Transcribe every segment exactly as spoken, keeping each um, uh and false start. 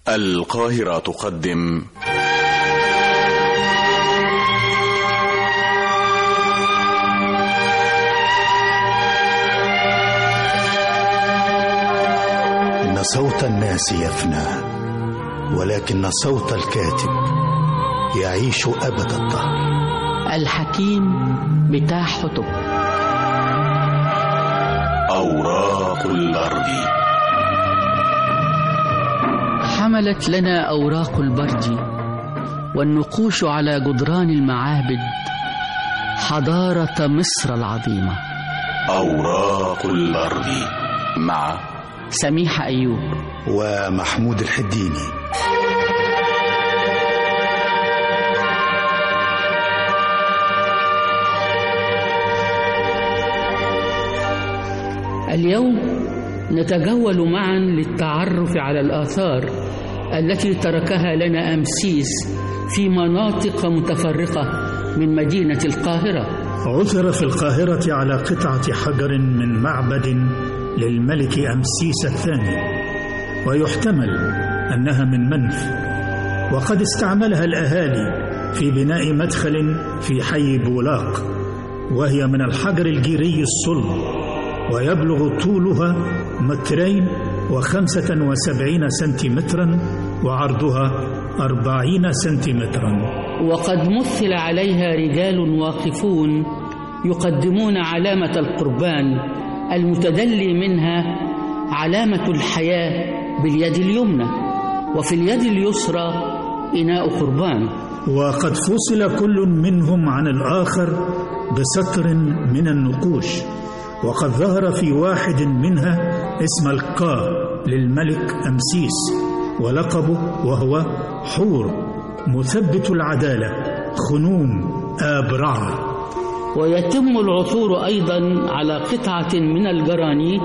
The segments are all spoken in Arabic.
القاهرة تقدم إن صوت الناس يفنى، ولكن صوت الكاتب يعيش أبد الدهر. الحكيم بتاع حطب. أوراق البرد. حملت لنا أوراق البرد والنقوش على جدران المعابد حضارة مصر العظيمة. أوراق البرد مع سميحة أيوب ومحمود الحديني. اليوم نتجول معا للتعرف على الآثار التي تركها لنا أمسيس في مناطق متفرقة من مدينة القاهرة. عثر في القاهرة على قطعة حجر من معبد للملك أمسيس الثاني، ويحتمل أنها من منف، وقد استعملها الأهالي في بناء مدخل في حي بولاق، وهي من الحجر الجيري الصلب، ويبلغ طولها مترين وخمسة وسبعين سنتيمترا وعرضها أربعين سنتيمترا. وقد مثل عليها رجال واقفون يقدمون علامة القربان المتدلي منها علامة الحياة باليد اليمنى، وفي اليد اليسرى إناء قربان. وقد فصل كل منهم عن الآخر بسطر من النقوش، وقد ظهر في واحد منها اسم القا للملك أمسيس ولقبه، وهو حور مثبت العدالة خنوم آبرع. ويتم العثور أيضا على قطعة من الجرانيت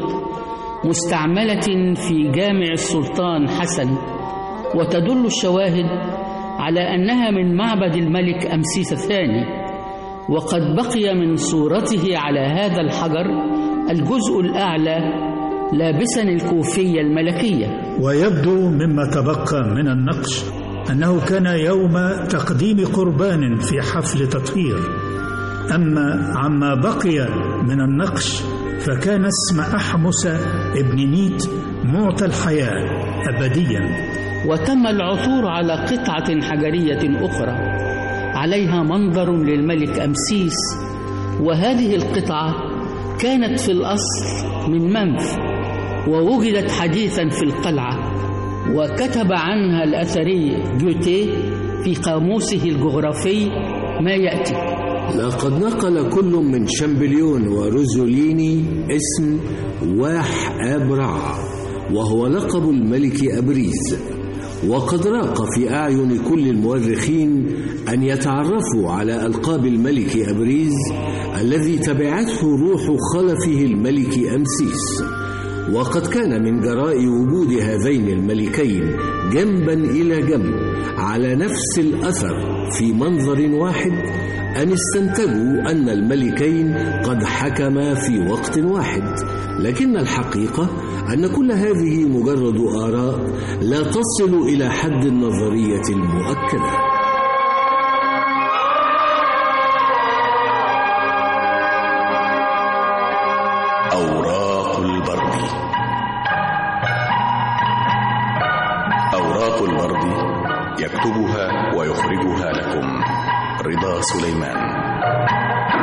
مستعملة في جامع السلطان حسن، وتدل الشواهد على أنها من معبد الملك أمسيس الثاني، وقد بقي من صورته على هذا الحجر الجزء الأعلى لابسا الكوفية الملكية. ويبدو مما تبقى من النقش أنه كان يوم تقديم قربان في حفل تطهير. أما عما بقي من النقش فكان اسم أحمس ابن نيت معطى الحياة أبديا. وتم العثور على قطعة حجرية أخرى عليها منظر للملك أمسيس، وهذه القطعة كانت في الأصل من منف، ووجدت حديثا في القلعة، وكتب عنها الأثري جوتيه في قاموسه الجغرافي ما يأتي: لقد نقل كل من شامبليون وروزوليني اسم واح أبرع، وهو لقب الملك أبريز، وقد راق في أعين كل المؤرخين أن يتعرفوا على ألقاب الملك أبريز الذي تبعته روح خلفه الملك أمسيس. وقد كان من جراء وجود هذين الملكين جنبا إلى جنب على نفس الأثر في منظر واحد أن استنتجوا أن الملكين قد حكما في وقت واحد، لكن الحقيقة أن كل هذه مجرد آراء لا تصل إلى حد النظرية المؤكدة. أوراق البرد. أوراق البرد يكتبها ويخرجها لكم رضا سليمان.